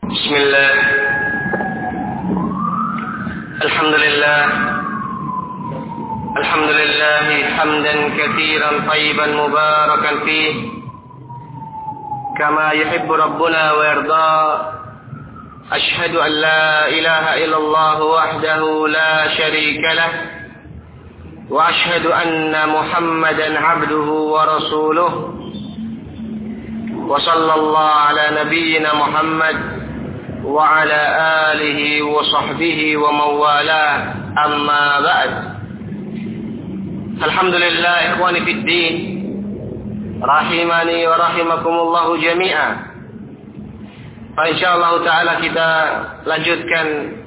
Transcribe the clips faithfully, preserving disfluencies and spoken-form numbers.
بسم الله الحمد لله الحمد لله حمدا كثيرا طيبا مباركا فيه كما يحب ربنا ويرضى. أشهد أن لا إله إلا الله وحده لا شريك له وأشهد أن محمدا عبده ورسوله وصلى الله على نبينا محمد وعلى آله وصحبه ومن والاه. أما بعد. الحمد لله إخواني في الدين rahimani wa rahimakumullahu jami'an. Insyaallah taala kita lanjutkan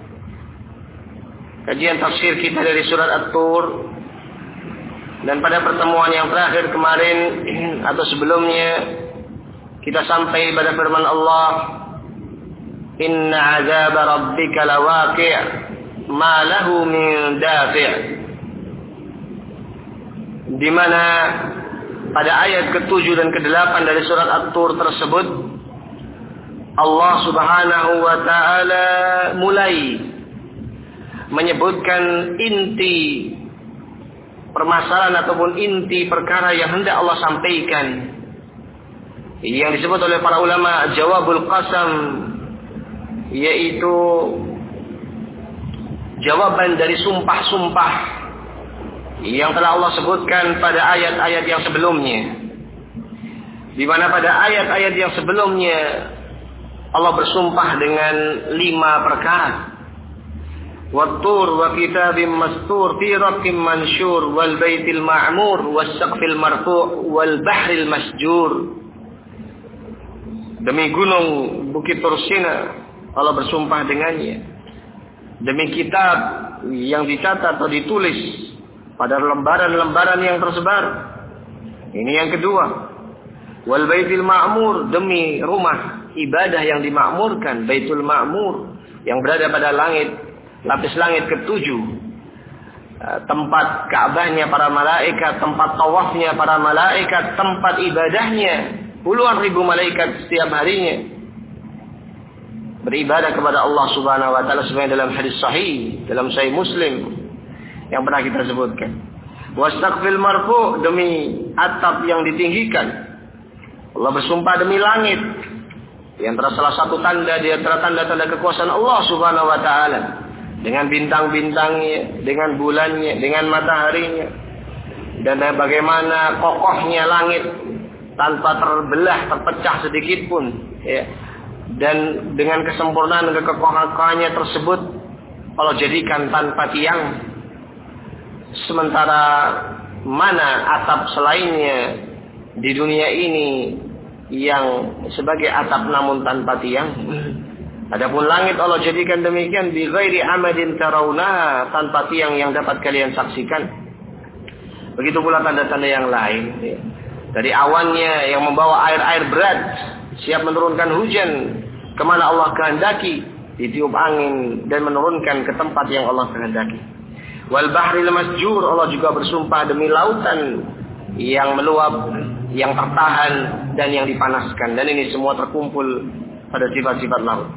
kajian tafsir kita dari surat At-Tur. Dan pada pertemuan yang terakhir kemarin atau sebelumnya kita sampai pada firman Allah, Inna azab rabbika lawaqi' ma lahu min dafi'. Di mana pada ayat ketujuh dan kedelapan dari surat At-Tur tersebut Allah Subhanahu wa taala mulai menyebutkan inti permasalahan ataupun inti perkara yang hendak Allah sampaikan, yang disebut oleh para ulama jawabul qasam, yaitu jawaban dari sumpah-sumpah yang telah Allah sebutkan pada ayat-ayat yang sebelumnya. Di mana pada ayat-ayat yang sebelumnya Allah bersumpah dengan lima perkara. Wat-tur wa kitabim mastur fi raqqim mansyur wal baitil ma'mur was saqfil marfu' wal bahril masjur. Demi gunung Bukit Tursina Allah bersumpah dengannya. Demi kitab yang dicatat atau ditulis pada lembaran-lembaran yang tersebar. Ini yang kedua. Wal baitil ma'mur, demi rumah ibadah yang dimakmurkan, Baitul Ma'mur yang berada pada langit, lapis langit ketujuh. Tempat Ka'bahnya para malaikat, tempat tawafnya para malaikat, tempat ibadahnya puluhan ribu malaikat setiap harinya beribadah kepada Allah Subhanahu wa taala sebagaimana dalam hadis sahih dalam Sahih Muslim yang pernah kita sebutkan. Wastaqfil marfu, demi atap yang ditinggikan. Allah bersumpah demi langit, di antara salah satu tanda di antara tanda-tanda kekuasaan Allah Subhanahu wa taala, dengan bintang-bintangnya, dengan bulannya, dengan mataharinya, dan bagaimana kokohnya langit tanpa terbelah, terpecah sedikit pun, ya. Dan dengan kesempurnaan kekokohannya tersebut Allah jadikan tanpa tiang. Sementara mana atap selainnya di dunia ini yang sebagai atap namun tanpa tiang. Adapun langit Allah jadikan demikian bi ghairi amadin tarawna, tanpa tiang yang dapat kalian saksikan. Begitu pula tanda-tanda yang lain, ya. Dari awannya yang membawa air-air berat, siap menurunkan hujan kemana Allah kehendaki, ditiup angin dan menurunkan ke tempat yang Allah kehendaki. Wal bahril masjur, Allah juga bersumpah demi lautan yang meluap, yang tertahan dan yang dipanaskan. Dan ini semua terkumpul pada sifat-sifat laut.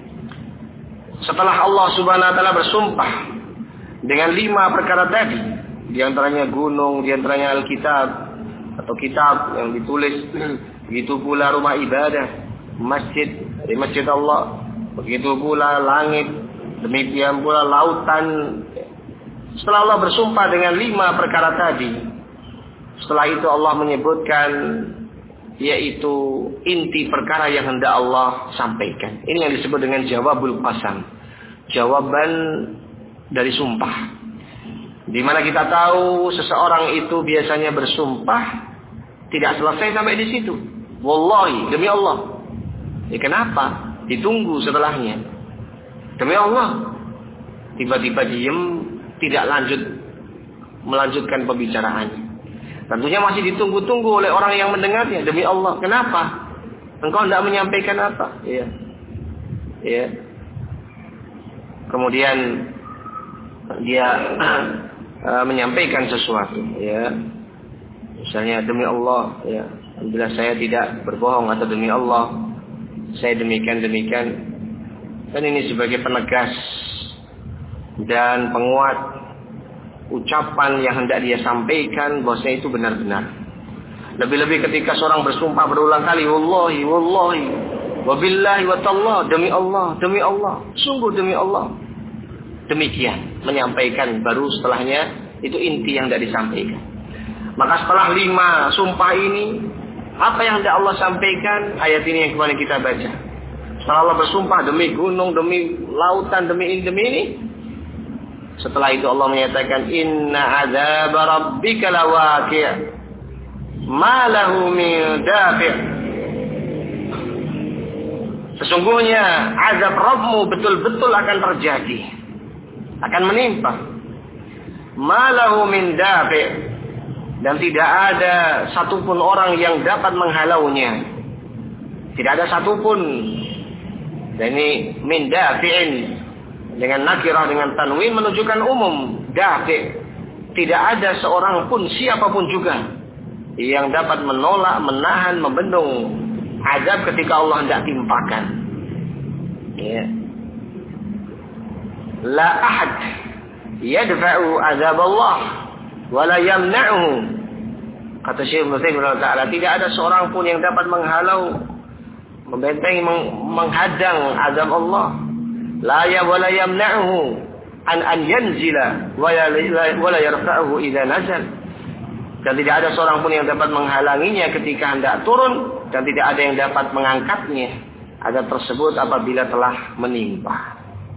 Setelah Allah Subhanahu wa taala bersumpah dengan lima perkara tadi, di antaranya gunung, di antaranya Alkitab atau kitab yang ditulis, begitu pula rumah ibadah, masjid, dari masjid Allah, begitu pula langit, demikian pula lautan. Setelah Allah bersumpah dengan lima perkara tadi, setelah itu Allah menyebutkan yaitu inti perkara yang hendak Allah sampaikan. Ini yang disebut dengan jawabul qasam, jawaban dari sumpah. Di mana kita tahu seseorang itu biasanya bersumpah tidak selesai sampai di situ. Wallahi, demi Allah. Ya, kenapa? Ditunggu setelahnya. Demi Allah. Tiba-tiba diem, tidak lanjut melanjutkan pembicaraannya. Tentunya masih ditunggu-tunggu oleh orang yang mendengarnya. Demi Allah, kenapa? Engkau tidak menyampaikan apa? Ya, ya. Kemudian dia uh, menyampaikan sesuatu. Ya, misalnya demi Allah. Ya, alhamdulillah saya tidak berbohong, atau demi Allah saya demikian demikian. Dan ini sebagai penegas dan penguat ucapan yang hendak dia sampaikan bahwasanya itu benar-benar. Lebih-lebih ketika seorang bersumpah berulang kali, wallahi, wallahi, wabillahi wa tallah, demi Allah, demi Allah, sungguh demi Allah. Demikian menyampaikan, baru setelahnya itu inti yang hendak disampaikan. Maka setelah lima sumpah ini, apa yang hendak Allah sampaikan? Ayat ini yang kemarin kita baca. Setelah Allah bersumpah demi gunung, demi lautan, demi ini, demi ini. Setelah itu Allah menyatakan, inna azab rabbika lawaqi' ma lahu min dafi'. Sesungguhnya azab Rabbmu betul-betul akan terjadi, akan menimpa. Ma lahu min dafi', dan tidak ada satupun orang yang dapat menghalaunya. Tidak ada satupun. Dan ini min dafi'in dengan nakirah dengan tanwin menunjukkan umum. Dafi', tidak ada seorang pun, siapapun juga yang dapat menolak, menahan, membendung azab ketika Allah hendak timpakan. Ya. La ahad yadfa'u azab Allah wa la yamna'uhu. Kata Syekh Muslim Ta'ala, tidak ada seorang pun yang dapat menghalau, membentengi, menghadang azab Allah. La ya wa la yamna'uhu an an yanzila wa la yarfa'uhu idza nazal. Dan tidak ada seorang pun yang dapat menghalanginya ketika hendak turun, dan tidak ada yang dapat mengangkatnya azab tersebut apabila telah menimpa.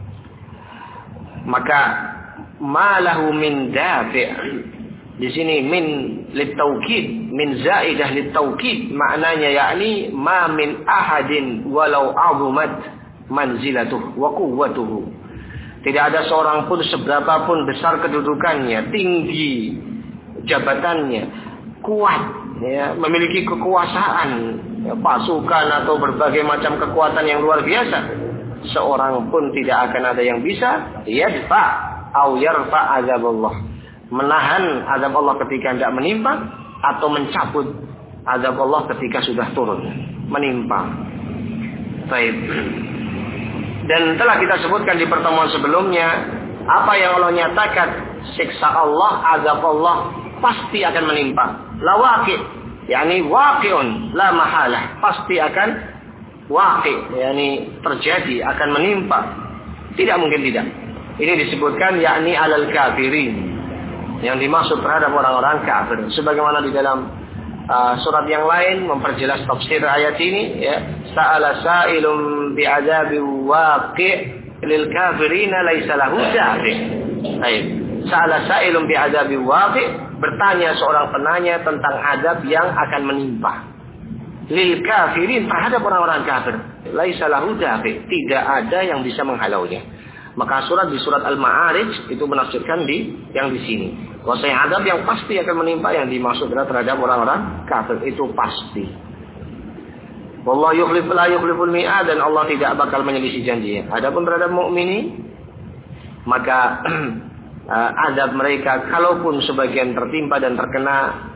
Maka malahu min dafi', di sini min litaukid, min zaidah litaukid, maknanya yakni ma min ahadin walau azumat manzilatuh wa quwwatuhu. Tidak ada seorang pun seberapapun besar kedudukannya, tinggi jabatannya, kuat, ya, memiliki kekuasaan, ya, pasukan atau berbagai macam kekuatan yang luar biasa, seorang pun tidak akan ada yang bisa yadfa au yarfa azab Allah, menahan azab Allah ketika hendak menimpa atau mencabut azab Allah ketika sudah turun menimpa. Baik. Dan telah kita sebutkan di pertemuan sebelumnya, apa yang Allah nyatakan, siksa Allah, azab Allah pasti akan menimpa. La waqi', yakni waqi'un la mahalah, pasti akan waqi', yakni terjadi, akan menimpa. Tidak mungkin tidak. Ini disebutkan yakni alal kafirin, yang dimaksud terhadap orang-orang kafir. Sebagaimana di dalam uh, surat yang lain memperjelas tafsir ayat ini, ya, sa'ala sa'ilun bi'adzabi waqi' lil kafirina laisa lahu dafi'. Baik. Sa'ala sa'ilun bi'adzabi waqi', bertanya seorang penanya tentang azab yang akan menimpa. Lil kafirin, terhadap orang-orang kafir, laisa lahu dafi', tidak ada yang bisa menghalaunya. Maka surat di surat Al-Ma'arij itu menafsirkan di yang di sini. Bahwasanya azab yang pasti akan menimpa yang dimaksud adalah terhadap orang-orang kafir, itu pasti. Wallahu yukhlif la yukhliful mi'ad, dan Allah tidak bakal menyelisih janjinya. Adapun terhadap mukminin, maka Uh, azab mereka kalaupun sebagian tertimpa dan terkena,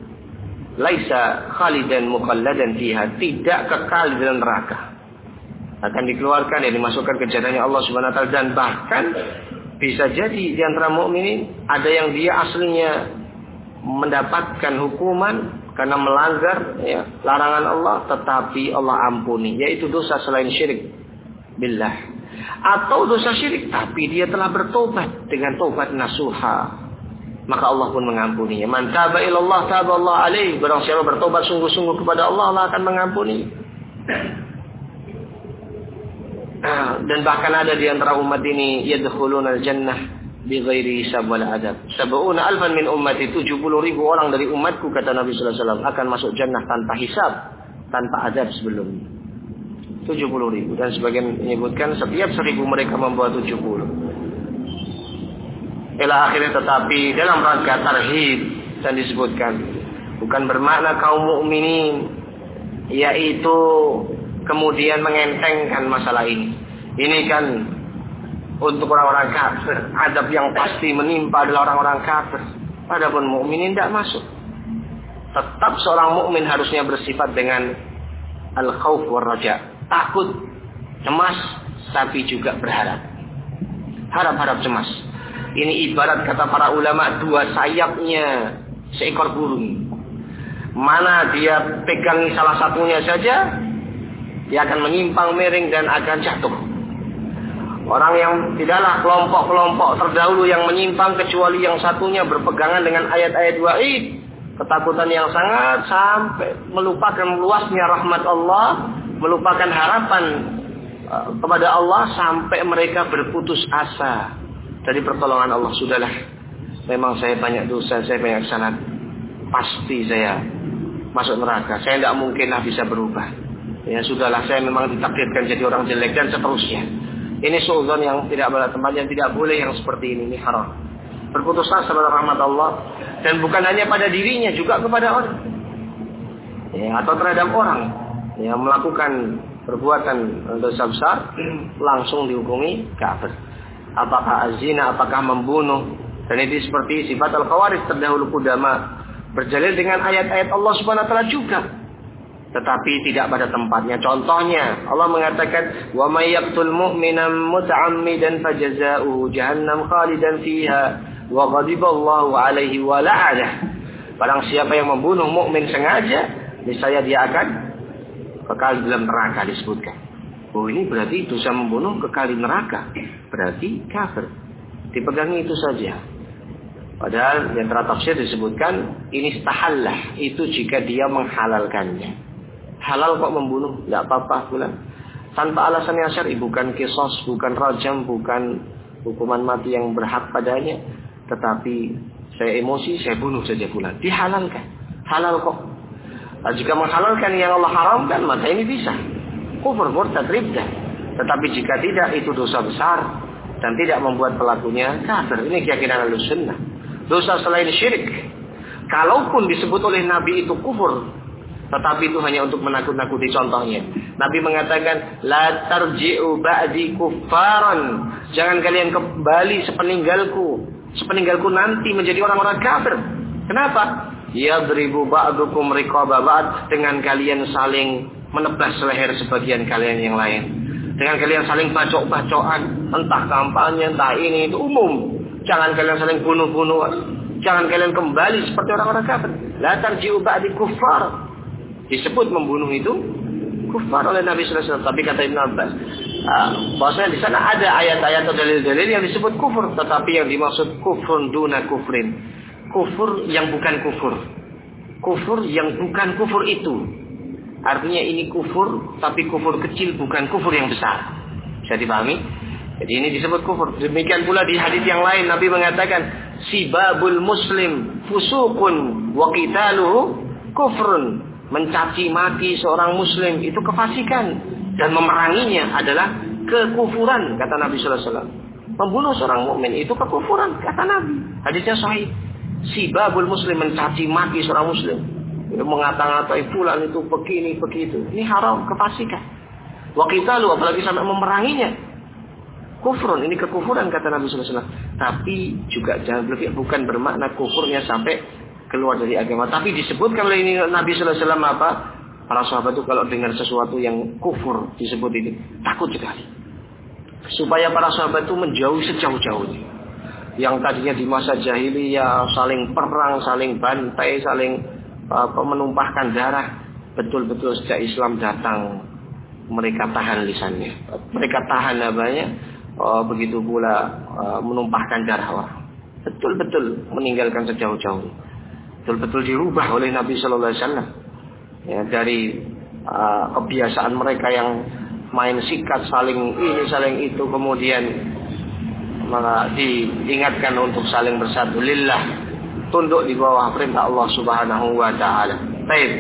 laisa khalidan mukhalladan fiha, tidak kekal di dalam neraka, akan dikeluarkan, yang dimasukkan ke jannahnya Allah Subhanahu wa taala. Dan bahkan bisa jadi di antara mukminin ada yang dia aslinya mendapatkan hukuman karena melanggar, ya, larangan Allah, tetapi Allah ampuni, yaitu dosa selain syirik billah, atau dosa syirik tapi dia telah bertobat dengan tobat nasuha, maka Allah pun mengampuninya. Man taba ilallah taba Allah alaih, barang siapa bertobat sungguh-sungguh kepada Allah, Allah akan mengampuni. Dan bahkan ada di antara umat ini yadkhulunal jannah bighairi hisab wal adab. Sab'una alfan min ummati, tujuh puluh ribu orang dari umatku, kata Nabi sallallahu alaihi wasallam, akan masuk jannah tanpa hisab, tanpa azab sebelumnya. tujuh puluh ribu, dan sebagian menyebutkan setiap seribu mereka membawa tujuh puluh. Ila akhirnya, tetapi dalam rangka tarhib, dan disebutkan bukan bermakna kaum mukminin, yaitu kemudian mengentengkan masalah ini. Ini kan untuk orang-orang kafir, azab yang pasti menimpa adalah orang-orang kafir. Adapun mukminin tidak masuk. Tetap seorang mukmin harusnya bersifat dengan al-khauf war raja, takut, cemas, tapi juga berharap. Harap-harap cemas. Ini ibarat kata para ulama dua sayapnya seekor burung. Mana dia pegangi salah satunya saja, dia akan menyimpang miring dan akan jatuh. Orang yang tidaklah kelompok-kelompok terdahulu yang menyimpang kecuali yang satunya berpegangan dengan ayat-ayat wa'id. Ketakutan yang sangat sampai melupakan luasnya rahmat Allah, melupakan harapan uh, kepada Allah sampai mereka berputus asa dari pertolongan Allah. Sudahlah, memang saya banyak dosa, saya banyak salah, pasti saya masuk neraka. Saya tidak mungkinlah bisa berubah. Ya sudahlah, saya memang ditakdirkan jadi orang jelek dan seterusnya. Ini suudzon yang tidak pada tempatnya, tidak boleh yang seperti ini, ini haram. Berputus asa pada rahmat Allah, dan bukan hanya pada dirinya, juga kepada orang, ya, atau terhadap orang yang melakukan perbuatan dosa besar, langsung dihukumi kafir. Apakah azina, apakah membunuh, dan ini seperti sifat al-khawarij terdahulu kudama, berjalin dengan ayat-ayat Allah Subhanahu wa taala juga, tetapi tidak pada tempatnya. Contohnya Allah mengatakan, wa may yaqtul mu'mina muta'ammidan fajazaohu jahannam khalidan fiha wa ghadiballahu 'alaihi wa la'anah. Barang siapa yang membunuh mukmin sengaja, niscaya dia akan kekal dalam neraka, disebutkan. Oh, ini berarti dosa membunuh kekal di neraka, berarti kafir. Dipegangi itu saja. Padahal yang terakhir disebutkan ini istahallah, itu jika dia menghalalkannya. Halal kok membunuh, tidak apa-apa pula. Tanpa alasan yang syar'i, bukan qisas, bukan rajam, bukan hukuman mati yang berhak padanya. Tetapi saya emosi, saya bunuh saja pula. Dihalalkan. Halal kok. Nah, jika menghalalkan yang Allah haramkan, maka ini bisa. Kufur, murtad, riddah. Tetapi jika tidak, itu dosa besar. Dan tidak membuat pelakunya kafir. Ini keyakinan Ahlussunnah. Dosa selain syirik, kalaupun disebut oleh Nabi itu kufur, tetapi itu hanya untuk menakut-nakuti. Contohnya, Nabi mengatakan, la tarji'u ba'di kuffaran. Jangan kalian kembali sepeninggalku. Sepeninggalku nanti menjadi orang-orang kafir. Kenapa? Yadribu ba'dukum riqaba ba'd. Dengan kalian saling menebas leher sebagian kalian yang lain. Dengan kalian saling bacok-bacokan. Entah kampanye, entah ini, itu umum. Jangan kalian saling bunuh-bunuhan. Jangan kalian kembali seperti orang-orang kafir. La tarji'u ba'di kuffar. Disebut membunuh itu kufar oleh Nabi sallallahu alaihi wasallam. Tapi kata Ibn Abbas, uh, bahwasanya di sana ada ayat-ayat atau dalil-dalil yang disebut kufur, tetapi yang dimaksud kufrun duna kufrin, kufur yang bukan kufur, kufur yang bukan kufur itu. Artinya ini kufur, tapi kufur kecil, bukan kufur yang besar. Bisa dipahami? Jadi ini disebut kufur. Demikian pula di hadis yang lain Nabi mengatakan, sibabul muslim fusukun wa qitaluhu kufrun. Mencaci maki seorang muslim itu kefasikan, dan memeranginya adalah kekufuran, kata Nabi sallallahu alaihi wasallam. Membunuh seorang mukmin itu kekufuran, kata Nabi. Hadisnya sahih. Sibabul muslim, mencaci maki seorang muslim, itu mengata-ngatai fulan itu begini begitu, ini haram, kefasikan. Wa qitalu, apalagi sampai memeranginya, kufrun, ini kekufuran, kata Nabi sallallahu alaihi wasallam. Tapi juga jangan berlebih, bukan bermakna kufurnya sampai keluar dari agama. Tapi disebutkan oleh ini Nabi sallallahu alaihi wasallam apa? Para sahabat itu kalau dengar sesuatu yang kufur disebut ini, takut sekali. Supaya para sahabat itu menjauhi sejauh-jauhnya. Yang tadinya di masa jahiliyah saling perang, saling bantai, saling apa, menumpahkan darah, betul-betul sejak Islam datang mereka tahan lisannya. Mereka tahan namanya, oh, begitu pula uh, menumpahkan darah orang. Betul-betul meninggalkan sejauh-jauhnya. Betul-betul dirubah oleh Nabi Sallallahu Alaihi Wasallam, ya, dari uh, kebiasaan mereka yang main sikat, saling ini saling itu, kemudian maka diingatkan untuk saling bersatu lillah, tunduk di bawah perintah Allah Subhanahu Wa Taala. Baik.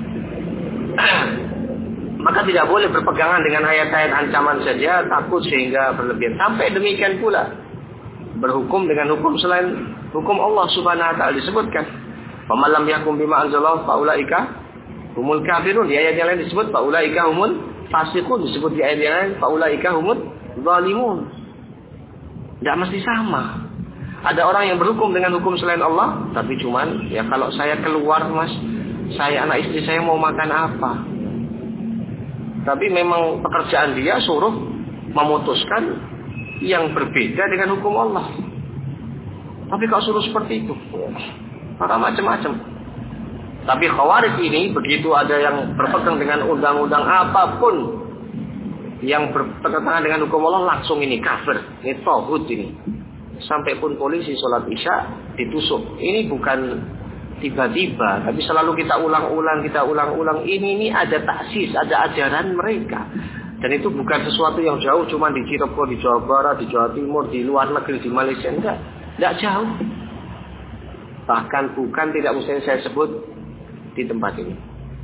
Maka tidak boleh berpegangan dengan ayat-ayat ancaman saja, takut sehingga berlebihan. Sampai demikian pula berhukum dengan hukum selain hukum Allah Subhanahu Wa Taala. Disebutkan, faman lam yakum bima anzalallahu faulaika humul kafirun. Di ayat yang lain disebut faulaika humul fasiqun. Disebut di ayat yang lain faulaika humul zalimun. Tidak mesti sama. Ada orang yang berhukum dengan hukum selain Allah, tapi cuman ya kalau saya keluar mas, saya anak istri saya mau makan apa? Tapi memang pekerjaan dia suruh memutuskan yang berbeda dengan hukum Allah. Tapi kalau suruh seperti itu, maka macam-macam. Tapi Khawarij ini begitu ada yang berpegang dengan undang-undang apapun yang bertentangan dengan hukum Allah, langsung ini kafir, ini tauhid ini. Sampai pun polisi sholat isya ditusuk. Ini bukan tiba-tiba, tapi selalu kita ulang-ulang, kita ulang-ulang. Ini ini ada taksis, ada ajaran mereka. Dan itu bukan sesuatu yang jauh, cuma di Cirebon, di Jawa Barat, di Jawa Timur, di luar negeri, di Malaysia, enggak, enggak jauh. Bahkan bukan tidak mesti saya sebut di tempat ini.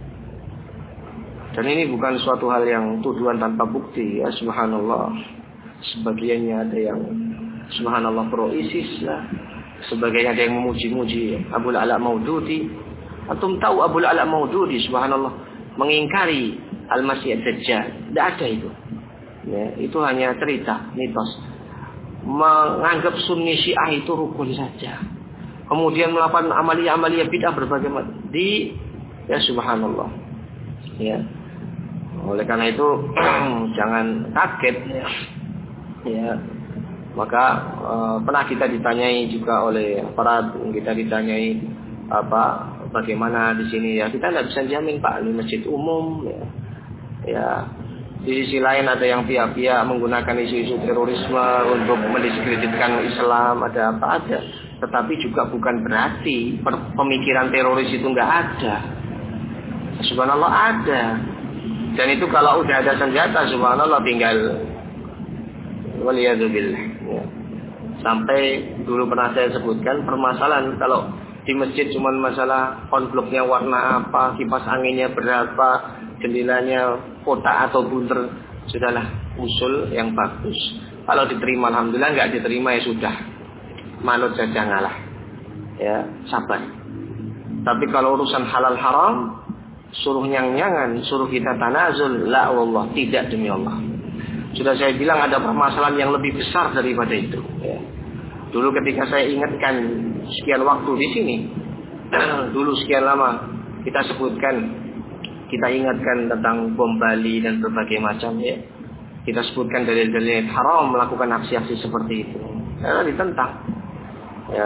Dan ini bukan suatu hal yang tuduhan tanpa bukti, ya subhanallah. Sebagiannya ada yang subhanallah pro ISIS lah. Sebagian ada yang memuji-muji Abul Ala Maududi. Antum tahu Abul Ala Maududi subhanallah mengingkari Al-Masih Ad-Dajjal. Tidak ada itu. Ya, itu hanya cerita, mitos. Menganggap Sunni Syiah itu rukun saja. Kemudian melakukan amalia-amalia bid'ah berbagai macam. Di ya subhanallah. Ya. Oleh karena itu jangan kaget ya. Ya. Maka e, pernah kita ditanyai juga oleh aparat, kita ditanyai apa bagaimana di sini ya. Kita tidak bisa jamin Pak, ini masjid umum ya. Ya. Di sisi lain ada yang pihak-pihak menggunakan isu-isu terorisme untuk mendiskreditkan Islam, ada apa ada. Tetapi juga bukan berarti pemikiran teroris itu enggak ada. Subhanallah ada. Dan itu kalau udah ada senjata subhanallah tinggal waliyadzubillah. Ya. Sampai dulu pernah saya sebutkan permasalahan kalau di masjid cuma masalah konbloknya warna apa, kipas anginnya berapa, jendelanya kotak atau bunter, sudahlah usul yang bagus. Kalau diterima alhamdulillah, enggak diterima ya sudah. Manut saja ngalah. Ya, sabar. Tapi kalau urusan halal haram, suruh nyang-nyangan, suruh kita tanazul, la wallah, tidak demi Allah. Sudah saya bilang ada permasalahan yang lebih besar daripada itu. Ya. Dulu ketika saya ingatkan sekian waktu di sini, dulu sekian lama kita sebutkan, kita ingatkan tentang bom Bali dan berbagai macam ya. Kita sebutkan dalil-dalil haram melakukan aksi-aksi seperti itu. Karena ditentang. Ya.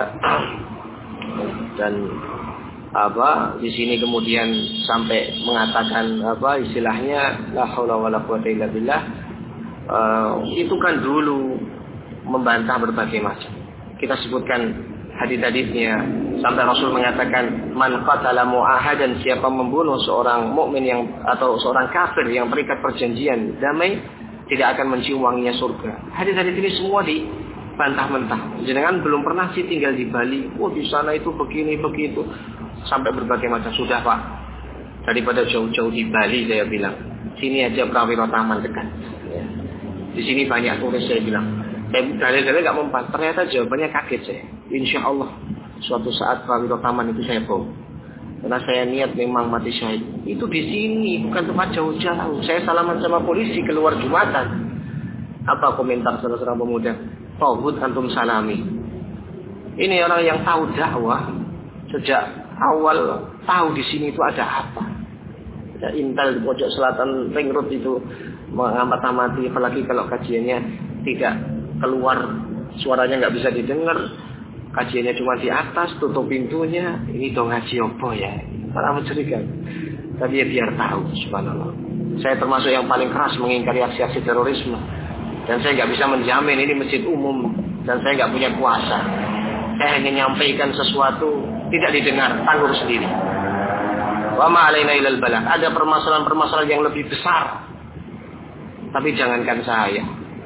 Dan apa di sini kemudian sampai mengatakan apa istilahnya la haula wala quwata illa billah, uh, itu kan dulu membantah berbagai macam. Kita sebutkan hadis-hadisnya sampai Rasul mengatakan man qatala mu'ahadan, siapa membunuh seorang mukmin yang atau seorang kafir yang terikat perjanjian damai tidak akan mencium wanginya surga. Hadis-hadis ini semua di bantah mentah. Jenengan belum pernah sih tinggal di Bali. Oh di sana itu begini begitu. Sampai berbagai macam. Sudah Pak. Daripada jauh-jauh di Bali saya bilang. Sini aja Prawiro Taman dekat. Ya. Di sini banyak turis saya bilang. Saya dalil-dalil nggak mempan. Ternyata jawabannya kaget saya. Insya Allah suatu saat Prawiro Taman itu saya bawa. Karena saya niat memang mati syahid. Itu di sini bukan tempat jauh-jauh. Saya salaman sama polisi keluar Jumatan. Apa komentar saudara-saudara pemuda? Tauhid antum salami. Ini orang yang tahu dakwah sejak awal, tahu di sini itu ada apa. Ada intel di pojok selatan ring road itu mengamati, apalagi kalau kajiannya tidak keluar, suaranya nggak bisa didengar, kajiannya cuma di atas, tutup pintunya. Ini dong ngaji opo ya? Malah mencurigakan. Tapi ya biar tahu, subhanallah. Saya termasuk yang paling keras mengingkari aksi-aksi terorisme. Dan saya nggak bisa menjamin ini masjid umum. Dan saya nggak punya kuasa. Saya hanya nyampaikan sesuatu, tidak didengar, tanggung sendiri. Wa ma alaina ilal balagh. Ada permasalahan-permasalahan yang lebih besar. Tapi jangankan saya.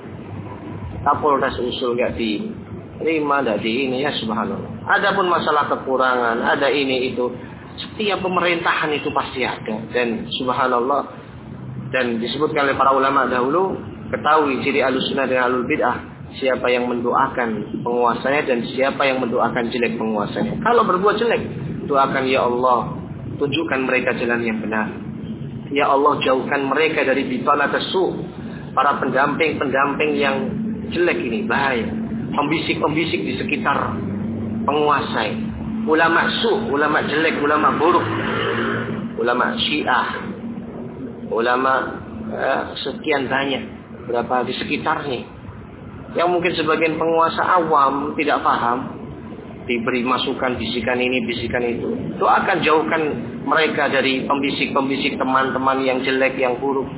Kapolres usul nggak diterima, nggak di ini ya subhanallah. Ada pun masalah kekurangan, ada ini itu. Setiap pemerintahan itu pasti ada. Dan subhanallah. Dan disebutkan oleh para ulama dahulu, ketahui ciri Ahlussunnah dan Ahlul Bid'ah, siapa yang mendoakan penguasanya dan siapa yang mendoakan jelek penguasanya. Kalau berbuat jelek, doakan ya Allah, tunjukkan mereka jalan yang benar. Ya Allah, jauhkan mereka dari bitanatus su', para pendamping-pendamping yang jelek ini, bahaya. Pembisik-pembisik di sekitar penguasa. Ulama su', ulama jelek, ulama buruk. Ulama Syiah. Ulama eh, sekian banyak. berapa di sekitarnya. Yang mungkin sebagian penguasa awam tidak paham, diberi masukan bisikan ini, bisikan itu. Itu akan jauhkan mereka dari pembisik-pembisik teman-teman yang jelek, yang buruk.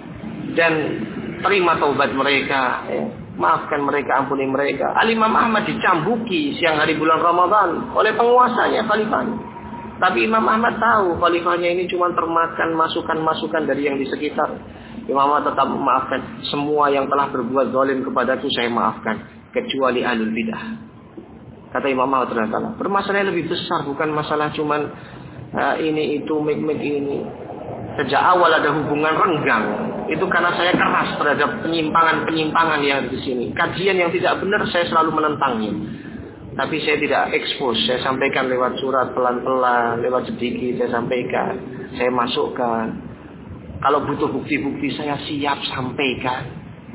Dan terima taubat mereka. Ya. Maafkan mereka, ampuni mereka. Al-Imam Ahmad dicambuki siang hari bulan Ramadan oleh penguasanya, khalifahnya. Tapi Imam Ahmad tahu khalifahnya ini cuma termakan masukan-masukan dari yang di sekitar. Imam Ahmad tetap memaafkan. Semua yang telah berbuat zalim kepadaku saya maafkan. Kecuali ahlul bidah. Kata Imam Ahmad ternyata. Permasalahan lebih besar. Bukan masalah cuman uh, ini itu mik-mik ini. Sejak awal ada hubungan renggang. Itu karena saya keras terhadap penyimpangan-penyimpangan yang ada di sini. Kajian yang tidak benar saya selalu menentangnya. Tapi saya tidak expose. Saya sampaikan lewat surat pelan-pelan. Lewat sedikit saya sampaikan. Saya masukkan. Kalau butuh bukti-bukti saya siap sampaikan.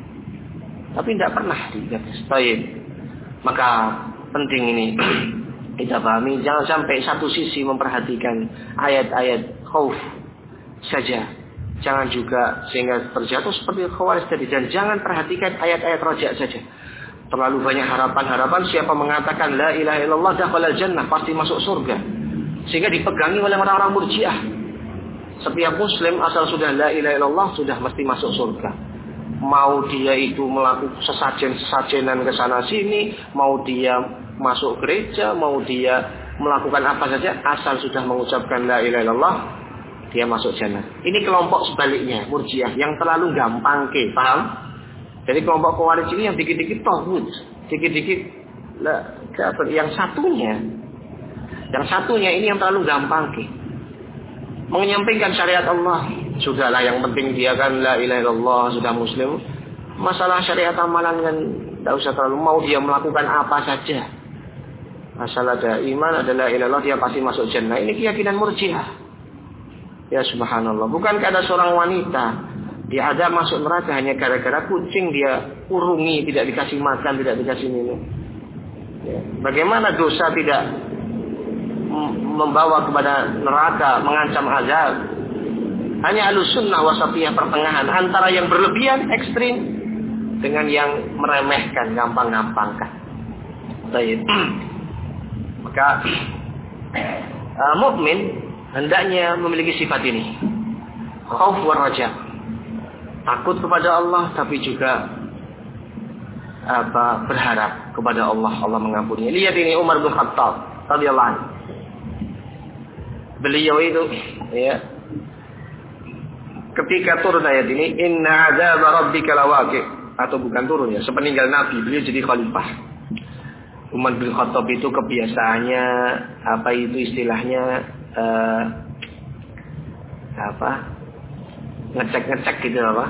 Tapi tidak pernah digagas. Baik. Maka penting ini kita pahami. Jangan sampai satu sisi memperhatikan ayat-ayat khauf saja. Jangan juga sehingga terjatuh seperti Khawarij tadi. Dan jangan perhatikan ayat-ayat raja saja. Terlalu banyak harapan-harapan. Siapa mengatakan la ilaha illallah dakhalal jannah, pasti masuk surga. Sehingga dipegangi oleh orang-orang Murji'ah. Setiap muslim asal sudah la ilaha illallah sudah mesti masuk surga. Mau dia itu melakukan sesajen-sesajenan ke sana sini, mau dia masuk gereja, mau dia melakukan apa saja, asal sudah mengucapkan la ilaha illallah, dia masuk jannah. Ini kelompok sebaliknya, Murji'ah yang terlalu gampang ke, paham? Jadi kelompok Khawarij ini yang dikit-dikit tauhid, dikit-dikit lah, yang satunya, yang satunya ini yang terlalu gampang ke. Menyampaikan syariat Allah. Sudahlah, yang penting dia kan la ilaha illallah, sudah muslim. Masalah syariat amalan kan tidak usah terlalu, mau dia melakukan apa saja. Asal ada iman, ada la ilaha illallah, dia pasti masuk jannah. Ini keyakinan Murji'ah. Ya subhanallah. Bukankah ada seorang wanita, dia ada masuk neraka hanya gara-gara kucing dia urungi, tidak dikasih makan, tidak dikasih minum. Ya. Bagaimana dosa tidak membawa kepada neraka, mengancam azab? Hanya Ahlussunnah wasatiyah pertengahan antara yang berlebihan ekstrim dengan yang meremehkan, gampang-gampangkan. Baik. Maka uh, mukmin hendaknya memiliki sifat ini. Khauf wa raja. Takut kepada Allah tapi juga apa berharap kepada Allah, Allah mengampuni. Lihat ini Umar bin Khattab radhiyallahu anhu. Beliau itu ya, ketika turun ayat ini, inna adzaba rabbika lawaqi', atau bukan turun ya, sepeninggal Nabi beliau jadi khalifah. Umar bin Khattab itu kebiasaannya apa itu istilahnya uh, apa ngecek-ngecek gitu apa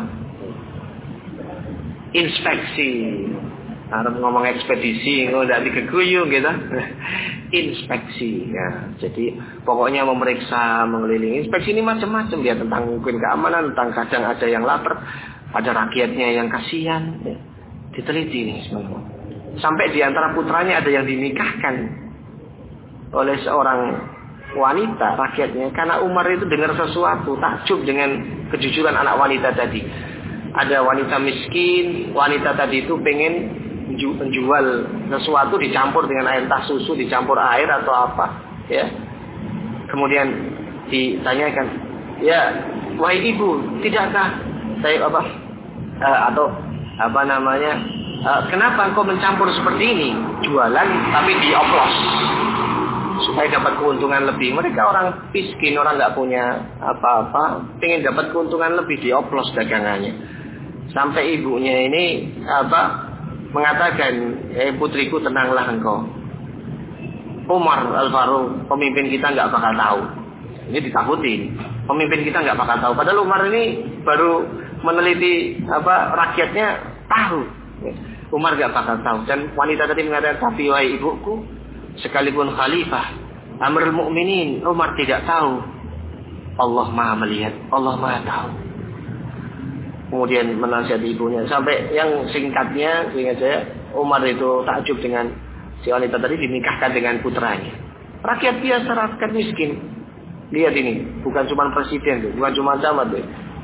inspeksi. Harus ngomong ekspedisi, nggak dikeguyung gitu. Inspeksi, ya. Jadi pokoknya memeriksa, mengelilingi. Inspeksi ini macam-macam ya, tentang mungkin keamanan, tentang kadang ada yang lapar, ada rakyatnya yang kasihan. Ya. Diteliti ini sebenarnya. Sampai di antara putranya ada yang dinikahkan oleh seorang wanita rakyatnya, karena Umar itu dengar sesuatu, takjub dengan kejujuran anak wanita tadi. Ada wanita miskin, wanita tadi itu pengen menjual sesuatu dicampur dengan air, entah susu dicampur air atau apa, ya. Kemudian ditanyakan, ya wahai ibu, tidakkah saya apa uh, atau apa namanya uh, kenapa engkau mencampur seperti ini, jualan tapi dioplos supaya dapat keuntungan lebih. Mereka orang miskin, orang nggak punya apa-apa, pengen dapat keuntungan lebih, dioplos dagangannya. Sampai ibunya ini apa mengatakan, eh putriku tenanglah engkau. Umar Al-Faruq, pemimpin kita nggak bakal tahu. Ini ditakuti. Pemimpin kita nggak bakal tahu. Padahal Umar ini baru meneliti apa rakyatnya tahu. Umar nggak bakal tahu. Dan wanita tadi mengatakan, tapi wahai ibuku, sekalipun khalifah, Amirul Mukminin, Umar tidak tahu. Allah Maha melihat, Allah Maha tahu. Kemudian menasihati ibunya. Sampai yang singkatnya, seingat saya, Umar itu takjub dengan si wanita tadi dinikahkan dengan putranya. Rakyat biasa, rakyat miskin. Lihat ini, bukan cuma presiden, bukan cuma camat.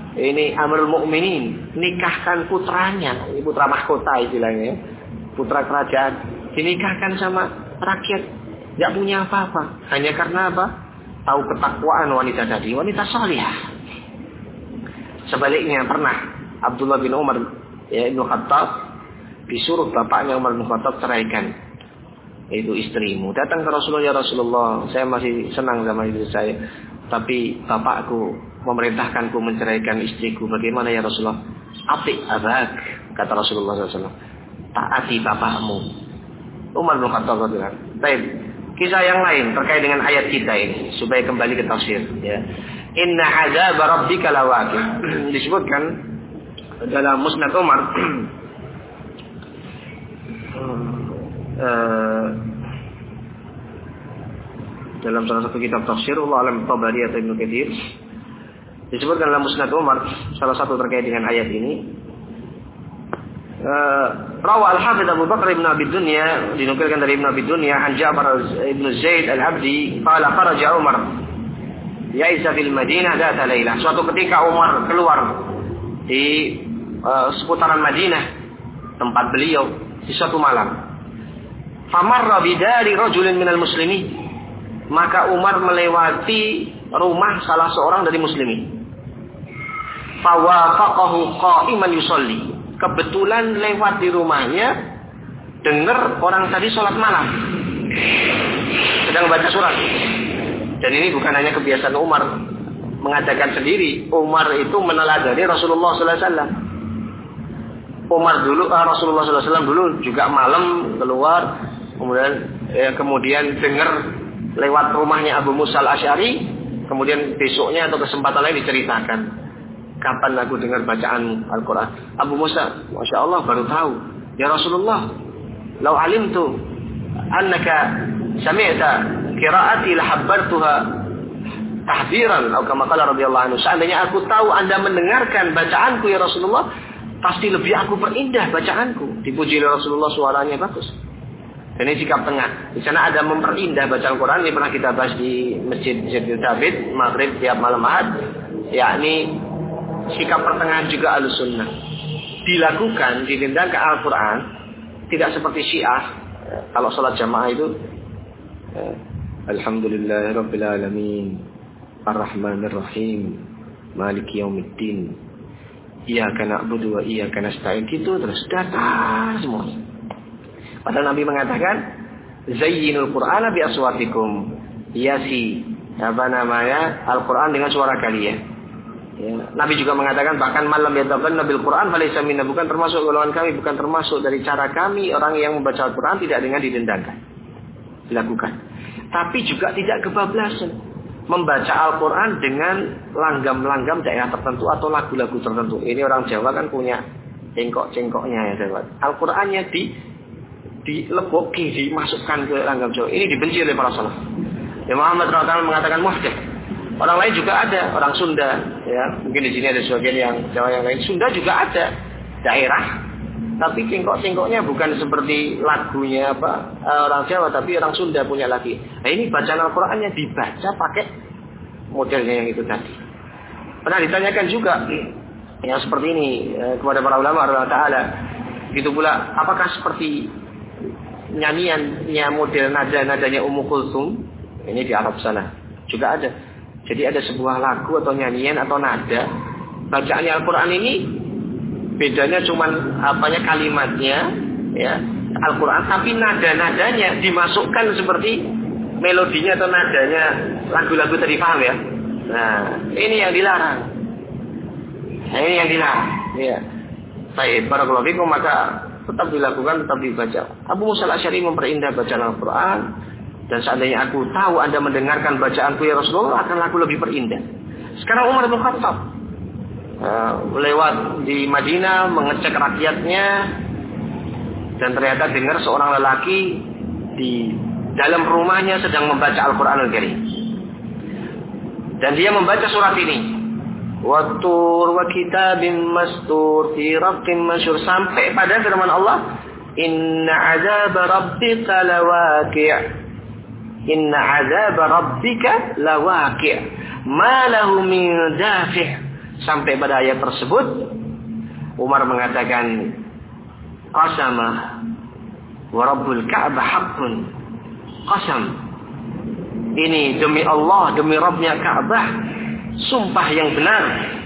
Ini Amirul Mukminin, nikahkan putranya, ini putra mahkota istilahnya, putra kerajaan, dinikahkan sama rakyat, tidak punya apa-apa, hanya karena apa? Tahu ketakwaan wanita tadi, wanita salihah. Sebaliknya pernah Abdullah bin Umar ya Ibnu Khattab disuruh bapaknya Umar bin Khattab ceraikan itu istrimu. Datang ke Rasulullah, ya Rasulullah, saya masih senang sama istri saya, tapi bapakku memerintahkanku menceraikan istriku. Bagaimana ya Rasulullah? Ati abak, kata Rasulullah shallallahu alaihi wasallam. Taati bapakmu. Umar bin Khattab bilang. Baik, kisah yang lain terkait dengan ayat kita ini supaya kembali ke tafsir. Ya. Inna azab rabbika lawaqi. Disebutkan dalam Musnad Umar. uh, dalam salah satu kitab tafsir Allah alam Tabari atau Ibnu Katsir disebutkan dalam Musnad Umar salah satu terkait dengan ayat ini. uh, Rawa Al-Hafidz Abu Bakar Ibn Abi Dunya, dinukilkan dari Ibn Abi Dunya an Ja'far Ibn Zaid Al-Abdi qala kharaja Umar ya'isa fil Madinah data lailah. Suatu ketika Umar keluar di uh, seputaran Madinah tempat beliau di suatu malam. Famarra bidari rajulin minal muslimin, maka Umar melewati rumah salah seorang dari muslimin. Fawafaqahu qa'iman yusolli, kebetulan lewat di rumahnya, dengar orang tadi sholat malam, sedang baca surat. Dan ini bukan hanya kebiasaan Umar mengadakan sendiri. Umar itu meneladani Rasulullah sallallahu alaihi wasallam. Umar dulu, uh, Rasulullah sallallahu alaihi wasallam dulu juga malam keluar, kemudian ya, kemudian dengar lewat rumahnya Abu Musa Al-Asy'ari, kemudian besoknya atau kesempatan lain diceritakan, kapan aku dengar bacaan Al-Quran. Abu Musa, Masya Allah, baru tahu. Ya Rasulullah, lau alimtu annaka sami'ta qiraati lahabbartuha tahdiran, atau kama qala radhiyallahu anhu. Seandainya aku tahu Anda mendengarkan bacaanku ya Rasulullah, pasti lebih aku perindah bacaanku. Dipuji oleh Rasulullah, suaranya bagus. Dan ini sikap tengah. Di sana ada memperindah bacaan Quran. Ini pernah kita bahas di Masjid Zaidul Thabit maghrib tiap malam Ahad. Yakni sikap pertengahan juga Ahlussunnah. Dilakukan, ditindakkan Al-Quran, tidak seperti Syiah. Kalau sholat jamaah itu Alhamdulillahirabbil alamin Ar-Rahmanir Rahim Maliki Yaumiddin Iyyaka na'budu wa iyyaka nasta'in, gitu terus datar semua. Padahal Nabi mengatakan zayyinul Qur'ana bi aswatikum, hiasi apa namanya Al-Qur'an dengan suara kalian. Ya. Nabi juga mengatakan bahkan malam yataghanna bil Qur'an falaysa minna, bukan termasuk golongan kami, bukan termasuk dari cara kami orang yang membaca Al-Qur'an tidak dengan didendangkan. Dilakukan. Tapi juga tidak kebablasan membaca Al-Quran dengan langgam-langgam daerah tertentu atau lagu-lagu tertentu. Ini orang Jawa kan punya cengkok-cengkoknya ya sahabat. Al-Qurannya di dileboki, dimasukkan ke langgam Jawa. Ini dibenci oleh para salaf. Ya Muhammad radhiyallahu anhu mengatakan muhdats. Orang lain juga ada, orang Sunda, ya mungkin di sini ada sebagian yang Jawa yang lain. Sunda juga ada daerah, tapi cengkok-cengkoknya bukan seperti lagunya apa orang Jawa, tapi orang Sunda punya lagi. Nah ini bacaan Al-Qurannya dibaca pakai modelnya yang itu tadi. Pernah ditanyakan juga yang seperti ini kepada para ulama Allah Ta'ala. Gitu pula, apakah seperti nyanyiannya model nada-nadanya Ummu Kulthum? Ini di Arab sana juga ada. Jadi ada sebuah lagu atau nyanyian atau nada, bacaannya Al-Quran ini bedanya cuman apanya kalimatnya ya Al-Quran, tapi nada-nadanya dimasukkan seperti melodinya atau nadanya lagu-lagu tadi, paham ya? Nah ini yang dilarang. Nah ini yang dilarang. Ya. Baik, barakallahu fikum, maka tetap dilakukan, tetap dibaca. Abu Musa Al-Asy'ari memperindah bacaan Al-Quran, dan seandainya aku tahu Anda mendengarkan bacaanku ya Rasulullah, akan aku lebih perindah. Sekarang Umar bin Khattab Uh, lewat di Madinah mengecek rakyatnya, dan ternyata dengar seorang lelaki di dalam rumahnya sedang membaca Al-Quranul Karim, dan dia membaca surat ini, Wattur wa kitabim mastur fi raqqin masyhur, sampai pada firman Allah, Inna azab rabbika lawaqi' Inna azab rabbika lawaqi' ma lahu min dafi'. Sampai pada ayat tersebut Umar mengatakan, qasama wa rabbul ka'bah haqqun. Qasam, ini demi Allah, demi Rabbnya Ka'bah, sumpah yang benar.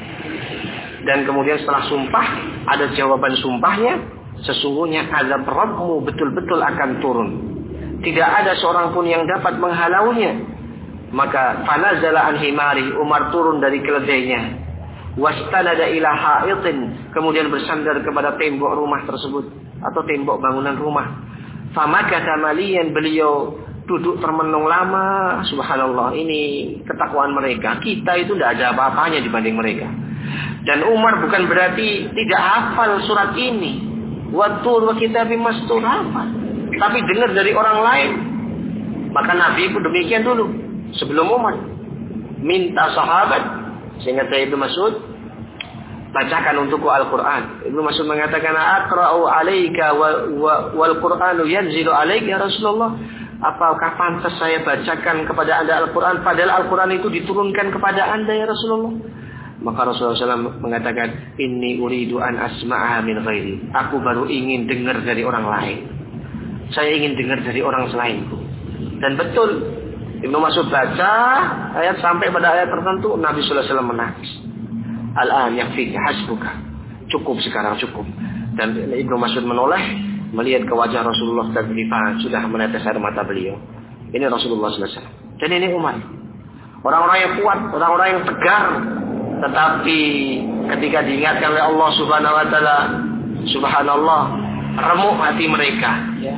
Dan kemudian setelah sumpah ada jawaban sumpahnya, sesungguhnya azab Rabbmu betul-betul akan turun. Tidak ada seorang pun yang dapat menghalaunya. Maka fanazala an himari, Umar turun dari keledainya. Wastanada ila ha'itin, kemudian bersandar kepada tembok rumah tersebut atau tembok bangunan rumah. Famakata maliyan, beliau duduk termenung lama. Subhanallah, ini ketakwaan mereka. Kita itu tidak ada apa-apanya dibanding mereka. Dan Umar bukan berarti tidak hafal surat ini. Wattur wa kitabim mastur, hafal, tapi dengar dari orang lain. Maka Nabi pun demikian dulu sebelum Umar minta sahabat. Sehingga saya Ibnu Mas'ud, bacakan untukku Al-Quran. Ibnu Mas'ud mengatakan, aqra'u alaika wa, wa, wal Qur'anu yanzilu alaika ya Rasulullah. Apakah pantas saya bacakan kepada anda Al-Quran, padahal Al-Quran itu diturunkan kepada anda ya Rasulullah? Maka Rasulullah shallallahu alaihi wasallam mengatakan, inni uridu an asma'aha min ghairi. Aku baru ingin dengar dari orang lain. Saya ingin dengar dari orang selainku. Dan betul, Ibnu Mas'ud baca ayat sampai pada ayat tertentu, Nabi sallallahu alaihi wasallam menangis. Al-an yakfika hasbuka. Cukup sekarang, cukup. Dan Ibnu Mas'ud menoleh, melihat ke wajah Rasulullah tadrifan, sudah menetes air mata beliau. Ini Rasulullah sallallahu alaihi wasallam. Dan ini Umar. Orang-orang yang kuat, orang-orang yang tegar. Tetapi ketika diingatkan oleh Allah Subhanahu wa taala, subhanallah, remuk hati mereka, ya.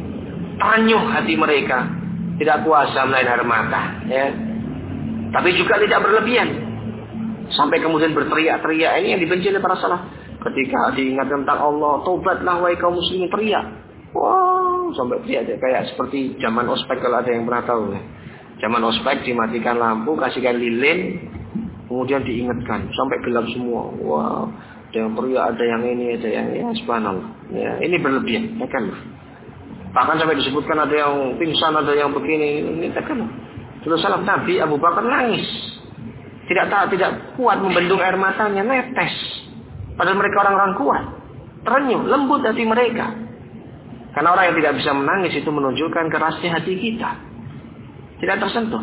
Tanyuh hati mereka. Tidak kuasa menahan air mata, ya. Tapi juga tidak berlebihan. Sampai kemudian berteriak-teriak. Ini yang dibenci oleh para salaf. Ketika diingatkan tentang Allah, tobatlah wahai kaum muslimin, teriak. Wow, sampai teriak kayak seperti zaman ospek, kalau ada yang pernah tahu. Ya. Zaman ospek dimatikan lampu, kasihkan lilin, kemudian diingatkan sampai gelap semua. Wow, ada yang teriak, ada yang ini, ada yang ya, subhanallah. Ya, ini berlebihan, ya kan? Bahkan sampai disebutkan ada yang pingsan, ada yang begini. Ini tekan. Terus salam Nabi Abu Bakar nangis. Tidak tak tidak kuat membendung air matanya, netes. Padahal mereka orang-orang kuat. Terenyuh, lembut hati mereka. Karena orang yang tidak bisa menangis itu menunjukkan kerasnya hati kita. Tidak tersentuh.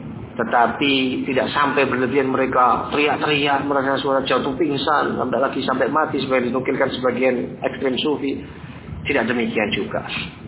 Tetapi tidak sampai berlebihan mereka teriak-teriak, merasa suara jatuh pingsan, sampai lagi sampai mati sebagai dinukilkan sebagian ekstrem sufi. Tidak demikian juga.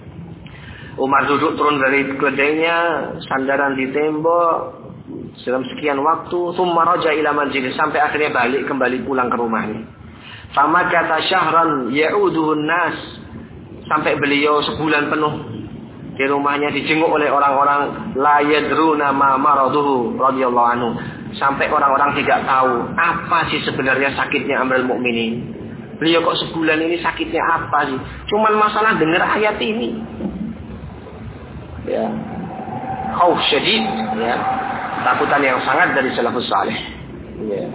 Umar duduk turun dari keledainya, sandaran di tembok dalam sekian waktu, thumma raja ila manzilih, sampai akhirnya balik kembali pulang ke rumahnya. Famakata syahran ya'uduhun nas, sampai beliau sebulan penuh di rumahnya, dijenguk oleh orang-orang la yadruna ma maraduhu radhiyallahu anhu, sampai orang-orang tidak tahu apa sih sebenarnya sakitnya Amirul Mukminin. Beliau kok sebulan ini sakitnya apa sih? Cuman masalah dengar ayat ini. Ya, khauf syadid, ya, takutan yang sangat dari salafus saleh. Ya.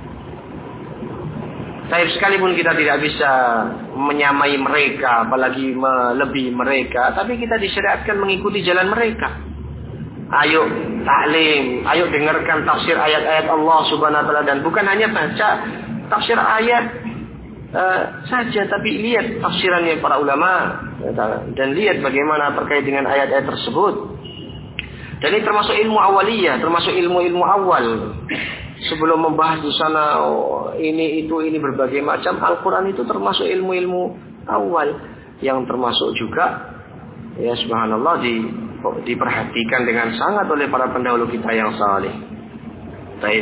Tapi sekalipun kita tidak bisa menyamai mereka, apalagi melebihi mereka, tapi kita disyariatkan mengikuti jalan mereka. Ayo taklim, ayo dengarkan tafsir ayat-ayat Allah Subhanahu wa taala, dan bukan hanya baca tafsir ayat Uh, saja, tapi lihat tafsirannya para ulama dan lihat bagaimana terkait dengan ayat-ayat tersebut. Dan ini termasuk ilmu awaliyah, termasuk ilmu-ilmu awal. Sebelum membahas di sana oh, ini itu ini berbagai macam, Al-Quran itu termasuk ilmu-ilmu awal yang termasuk juga, ya subhanallah, di, diperhatikan dengan sangat oleh para pendahulu kita yang saleh. Baik.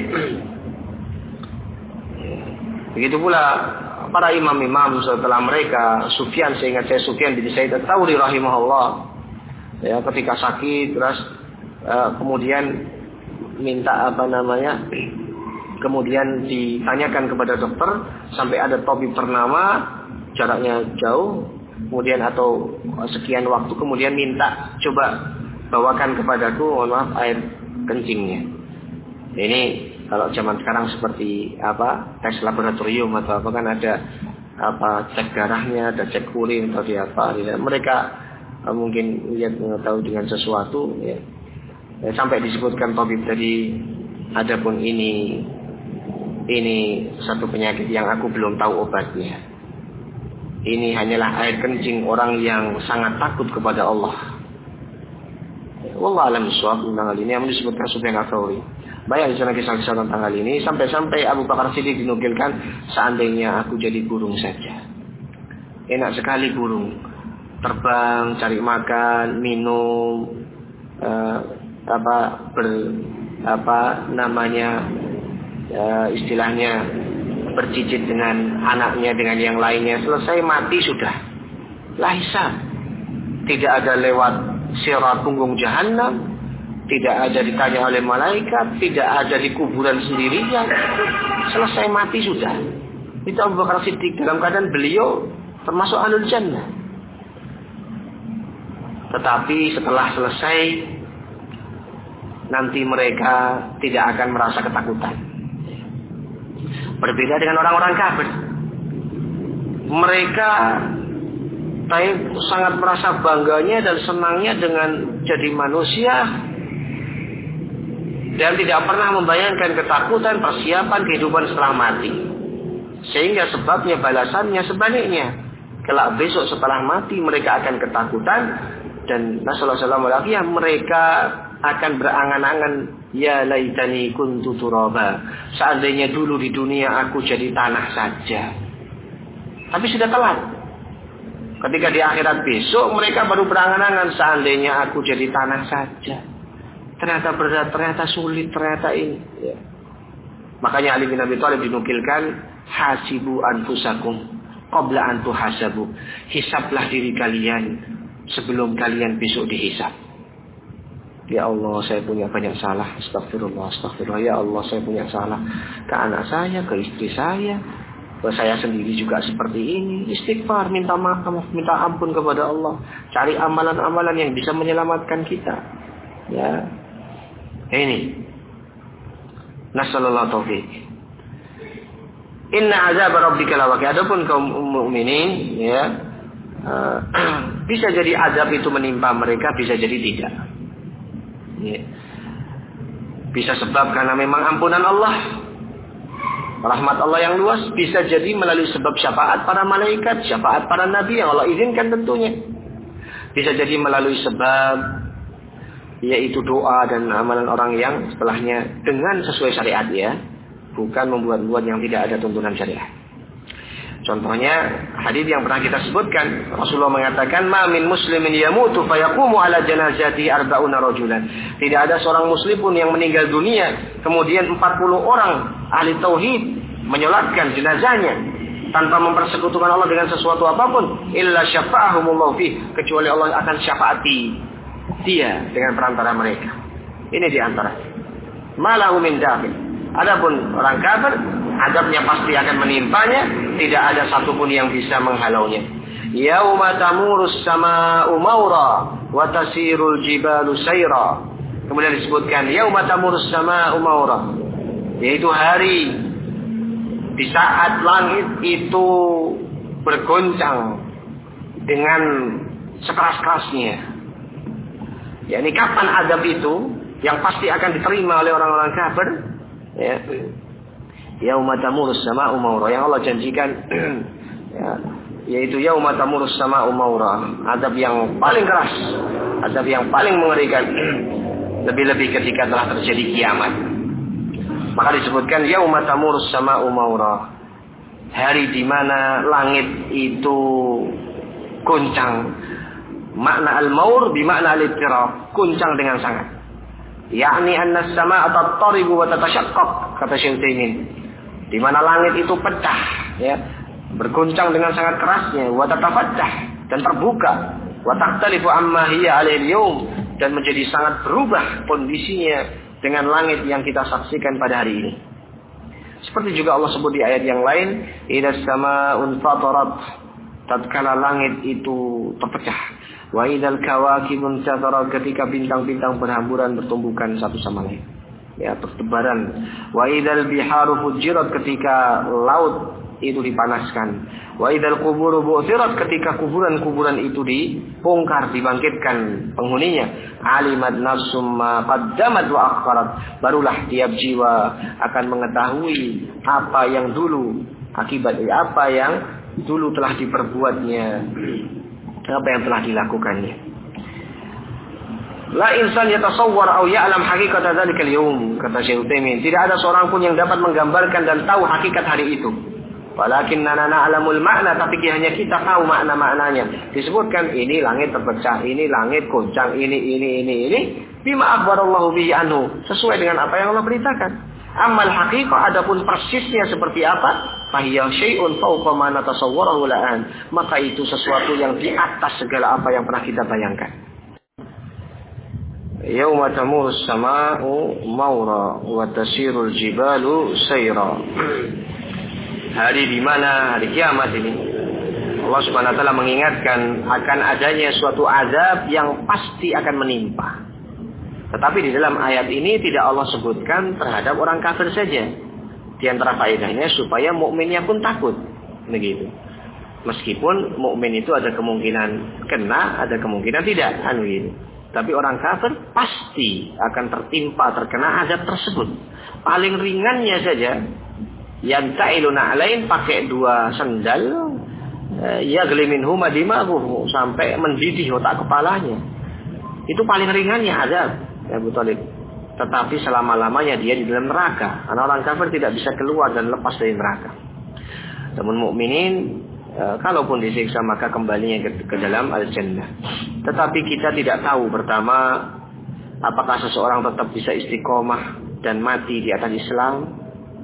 Begitu pula para imam-imam setelah mereka, Sufyan, seingat saya Sufyan bin Sa'id Ats-Tsauri rahimahullah, ya, ketika sakit terus uh, kemudian minta apa namanya, kemudian ditanyakan kepada dokter sampai ada tabib ternama, jaraknya jauh, kemudian atau sekian waktu, kemudian minta coba bawakan kepadaku, mohon maaf, air kencingnya. Ini kalau zaman sekarang seperti apa, tes laboratorium atau apa, kan ada apa, cek darahnya, ada cek urin atau di apa, ya. Mereka uh, mungkin lihat mengetahui dengan sesuatu, ya. Ya, sampai disebutkan tabib tadi, adapun ini ini satu penyakit yang aku belum tahu obatnya. Ini hanyalah air kencing orang yang sangat takut kepada Allah. Wallahu a'lam bishawab tentang hal ini yang disebutkan Sufyan Ats-Tsauri. Banyak di sana kisah-kisah tentang hal ini, sampai-sampai Abu Bakar Siddiq dinukilkan, seandainya aku jadi burung saja. Enak sekali burung, terbang, cari makan, minum, uh, apa ber, apa namanya uh, istilahnya bercicit dengan anaknya, dengan yang lainnya. Selesai mati sudah, la hisab. Tidak ada lewat sirat punggung jahannam. Tidak ada ditanya oleh malaikat, tidak ada di kuburan sendirian. Selesai mati sudah. Itu Abu Bakar Siddiq dalam keadaan beliau termasuk ahlul jannah. Tetapi setelah selesai, nanti mereka tidak akan merasa ketakutan. Berbeda dengan orang-orang kafir. Mereka sangat merasa bangganya dan senangnya dengan jadi manusia, dan tidak pernah membayangkan ketakutan, persiapan kehidupan setelah mati. Sehingga sebabnya balasannya sebaliknya. Kelak besok setelah mati mereka akan ketakutan, dan nasallallahu alaihi wasallam mereka akan berangan-angan, ya laitani kuntu turaba. Seandainya dulu di dunia aku jadi tanah saja. Tapi sudah telat. Ketika di akhirat besok mereka baru berangan-angan, seandainya aku jadi tanah saja. Ternyata berat, ternyata sulit, ternyata ini. Ya. Makanya Ali bin Abi Thalib dinukilkan, hasibu anfusakum qabla an tuhasabu. Hisablah diri kalian sebelum kalian besok dihisab. Ya Allah, saya punya banyak salah. Astagfirullah, astagfirullah. Ya Allah, saya punya salah ke anak saya, ke istri saya. Ke saya sendiri juga seperti ini. Istighfar, minta maaf, minta ampun kepada Allah. Cari amalan-amalan yang bisa menyelamatkan kita. Ya. Ini nasallallahu taufiq. Inna azab rabbika lawaqi. Adapun kaum mukminin, ya, uh, bisa jadi azab itu menimpa mereka, bisa jadi tidak. Ya. Bisa sebab karena memang ampunan Allah, rahmat Allah yang luas. Bisa jadi melalui sebab syafaat para malaikat, syafaat para nabi yang Allah izinkan tentunya. Bisa jadi melalui sebab yaitu doa dan amalan orang yang setelahnya dengan sesuai syariat, ya, bukan membuat-buat yang tidak ada tuntunan syariat. Contohnya hadis yang pernah kita sebutkan, Rasulullah mengatakan, "Ma min muslimin yamutu fayaqumu ala janazati arba'una rajulan." Tidak ada seorang muslim pun yang meninggal dunia kemudian empat puluh orang ahli tauhid menyolatkan jenazahnya tanpa mempersekutukan Allah dengan sesuatu apapun, illa syafa'ahumullahu fi, kecuali Allah akan syafaati dia dengan perantara mereka. Ini di antara malahu min dafi. Adapun orang kafir, azabnya pasti akan menimpanya, tidak ada satupun yang bisa menghalaunya. Yauma tamurus sama'u maura wa tasirul jibalu sayra. Kemudian disebutkan yauma tamurus sama'u maura, yaitu hari di saat langit itu bergoncang dengan sekeras-kerasnya. Ya, ini kapan azab itu yang pasti akan diterima oleh orang-orang kafir? Ya, yauma tamurus sama'u maura, yang Allah janjikan, ya, yaitu yauma tamurus sama'u maura, azab yang paling keras, azab yang paling mengerikan, lebih-lebih ketika telah terjadi kiamat. Maka disebutkan yauma tamurus sama'u maura, hari di mana langit itu goncang. Makna al-maur bimakna al-ittirab, kuncang dengan sangat. Yakni anna as-samaa'a tattaribu wa tatashaqqaq, kata Syekh Utsaimin. Di mana langit itu pecah, ya, berguncang dengan sangat kerasnya, wa tatafattah, dan terbuka, wa takhtalifu amma hiya 'alaihi al-yawm, dan menjadi sangat berubah kondisinya dengan langit yang kita saksikan pada hari ini. Seperti juga Allah sebut di ayat yang lain, idza as-samaa'u fatarat, tatkala langit itu terpecah. Wa idzal kawakibun tatara, ketika bintang-bintang berhamburan bertumbukan satu sama lain, ya, bertebaran. Wa idzal biharu fujirat, ketika laut itu dipanaskan. Wa idzal quburu bu'thirat, ketika kuburan-kuburan itu dibongkar, dibangkitkan penghuninya, alimat nafsum ma qaddamat wa akharat, barulah tiap jiwa akan mengetahui apa yang dulu akibat apa yang dulu telah diperbuatnya, apa yang telah dilakukannya. La insan yatasawwar aw ya'lam haqiqata dzalikal yaum, kata Syekh Utsaimin, tidak ada seorang pun yang dapat menggambarkan dan tahu hakikat hari itu. Walakinnana na'lamul makna, tapi hanya kita tahu makna-maknanya. Disebutkan ini langit terpecah, ini langit goncang, ini ini ini ini bima akhbarallahu bihi anhu, sesuai dengan apa yang Allah beritakan. Amal haqiqah, adapun persisnya seperti apa, fahiya syai'un fawqa ma natasawwarahu la'an, maka itu sesuatu yang di atas segala apa yang pernah kita bayangkan. Yauma tamurus sama'u maura wa tasirul jibalu sayra. Hari di mana hari kiamat ini Allah Subhanahu wa taala mengingatkan akan adanya suatu azab yang pasti akan menimpa. Tetapi di dalam ayat ini tidak Allah sebutkan terhadap orang kafir saja. Di antara faedahnya supaya mukminnya pun takut. Begitu. Meskipun mukmin itu ada kemungkinan kena, ada kemungkinan tidak, kan begitu. Tapi orang kafir pasti akan tertimpa, terkena azab tersebut. Paling ringannya saja, yang ta'iluna alain, pakai dua sendal, ya geliminhu madimahu, sampai mendidih otak kepalanya. Itu paling ringannya azab, ya Abu Thalib. Tetapi selama-lamanya dia di dalam neraka. Karena orang kafir tidak bisa keluar dan lepas dari neraka. Namun mukminin, E, kalaupun disiksa maka kembalinya ke, ke dalam al-jannah. Tetapi kita tidak tahu pertama, apakah seseorang tetap bisa istiqomah dan mati di atas Islam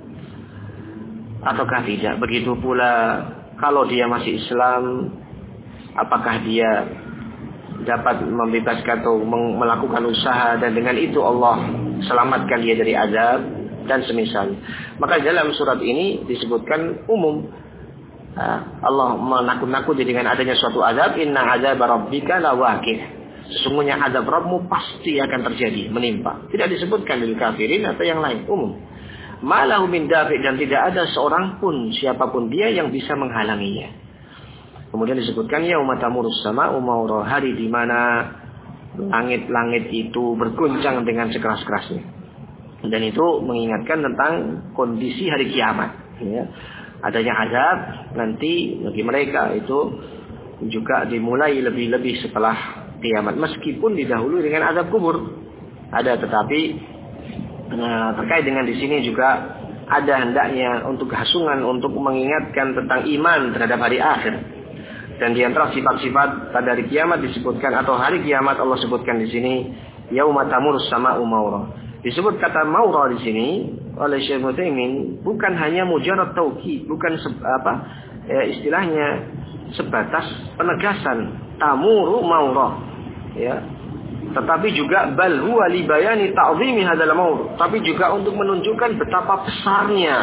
ataukah tidak. Begitu pula kalau dia masih Islam, apakah dia dapat membebaskan atau melakukan usaha dan dengan itu Allah selamatkan dia dari azab dan semisal. Maka dalam surat ini disebutkan umum, Allah menakut-nakuti dengan adanya suatu azab. Inna azab rabbika lawaqi'. Sesungguhnya azab Rabbmu pasti akan terjadi, menimpa. Tidak disebutkan lil kafirin atau yang lain, umum. Malahu min dafi', dan tidak ada seorang pun, siapapun dia yang bisa menghalanginya. Kemudian disebutkan yauma tamurus sama'u maura, hari di mana langit-langit itu berguncang dengan sekeras-kerasnya. Dan itu mengingatkan tentang kondisi hari kiamat, ya. Adanya azab nanti bagi mereka itu juga dimulai lebih-lebih setelah kiamat, meskipun didahului dengan azab kubur. Ada, tetapi nah, terkait dengan di sini juga ada hendaknya untuk hasungan untuk mengingatkan tentang iman terhadap hari akhir. Dan di antara sifat-sifat pada hari kiamat disebutkan, atau hari kiamat Allah sebutkan di sini, yauma tamurus sama'u maura. Disebut kata maura di sini oleh Syekh Utsaimin bukan hanya mujarrad taukid, bukan se- apa ya, istilahnya sebatas penegasan tamuru maura, ya. Tetapi juga bal huwa li bayani ta'zimi hadzal maur, tapi juga untuk menunjukkan betapa besarnya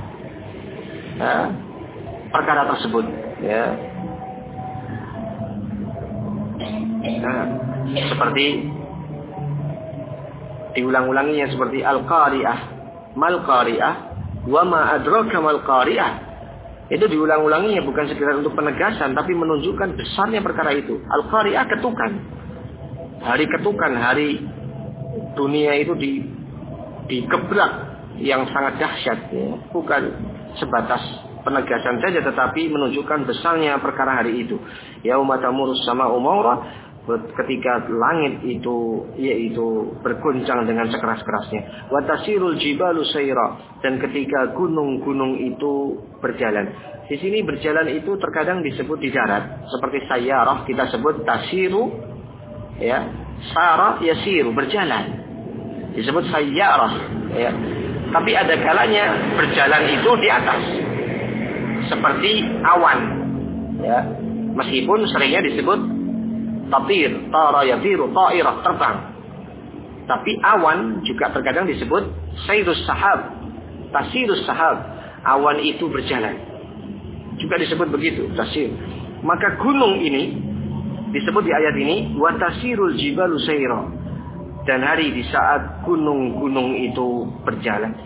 ya, perkara tersebut, ya. Nah, seperti diulang-ulanginya seperti al-qari'ah, mal qari'ah, wa ma adraka mal qari'ah. Itu diulang-ulanginya bukan sekedar untuk penegasan, tapi menunjukkan besarnya perkara itu. Al-qari'ah, ketukan. Hari ketukan, hari dunia itu di dikebrak yang sangat dahsyat, ya. Bukan sebatas penegasan saja, tetapi menunjukkan besarnya perkara hari itu. Yauma tamurus sama'u maura, ketika langit itu yaitu berguncang dengan sekeras-kerasnya. Wa tasirul jibalu sayra, dan ketika gunung-gunung itu berjalan. Di sini berjalan itu terkadang disebut di darat seperti sayyarah, kita sebut tasiru, ya. Sara yasiru, berjalan. Disebut sayyarah, ya. Tapi ada kalanya berjalan itu di atas seperti awan, ya. Meskipun seringnya disebut tatir, tara yatiru, ta'irah, terbang. Tapi awan juga terkadang disebut sayrus sahab, tasirus sahab, awan itu berjalan. Juga disebut begitu, tasir. Maka gunung ini disebut di ayat ini wa tasirul jibalu sayra. Dan hari di saat gunung-gunung itu berjalan.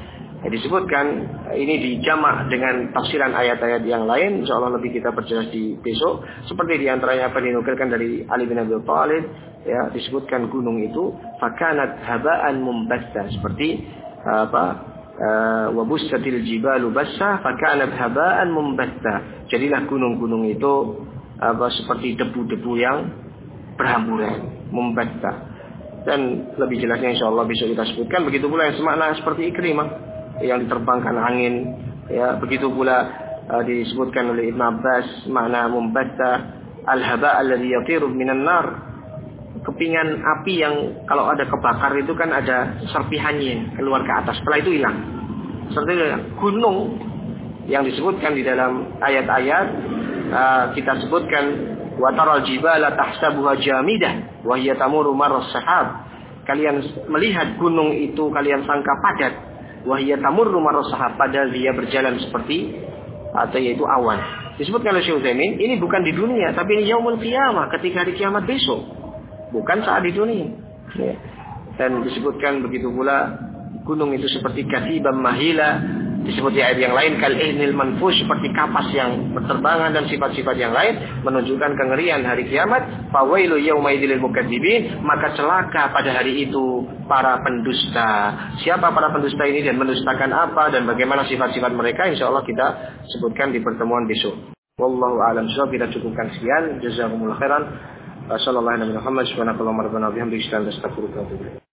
Ya, disebutkan ini dijamak dengan tafsiran ayat-ayat yang lain. Insyaallah lebih kita perjelas di besok. Seperti diantaranya apa dinukilkan dari Ali bin Abi Thalib, ya, disebutkan gunung itu fakanat haba'an mumbatsa, seperti apa, wa bussatil jibalu bassa fakanat haba'an mumbatsa. Jadilah gunung-gunung itu apa, seperti debu-debu yang berhamburan, mumbatsa. Dan lebih jelasnya insyaallah besok kita sebutkan. Begitu pula yang semakna seperti Ikrimah yang diterbangkan angin, ya, begitu pula uh, disebutkan oleh Ibn Abbas makna mumbatta al-haba alladhi yatiru minan nar, kepingan api yang kalau ada kebakar itu kan ada serpihannya keluar ke atas, setelah itu hilang. Seperti gunung yang disebutkan di dalam ayat-ayat, uh, kita sebutkan wa taral jibala tahsabuha jamidah wa hiya tamurru marras sahab. Kalian melihat gunung itu kalian sangka padat, wahia tamurru marras sahab, padahal dia berjalan seperti atau yaitu awan. Disebutkan oleh Syekh Utsaimin, ini bukan di dunia, tapi ini yaumul qiyamah, ketika hari kiamat besok, bukan saat di dunia. Ya. Dan disebutkan begitu pula gunung itu seperti kasibam mahila, disebut di ayat yang lain kal ihnil manfush, seperti kapas yang berterbangan dan sifat-sifat yang lain menunjukkan kengerian hari kiamat. Fawailu yaumaidil mukadzibin, maka celaka pada hari itu para pendusta. Siapa para pendusta ini dan mendustakan apa dan bagaimana sifat-sifat mereka, insyaallah kita sebutkan di pertemuan besok. Wallahu a'lam bishawab. Kita cukupkan sekian. Jazakumullah khairan. Wassallallahu alaihi wa sallam. Subhanakallahumma rabbana wa bihamdika asyhadu an la ilaha illa anta astaghfiruka wa atubu ilaik.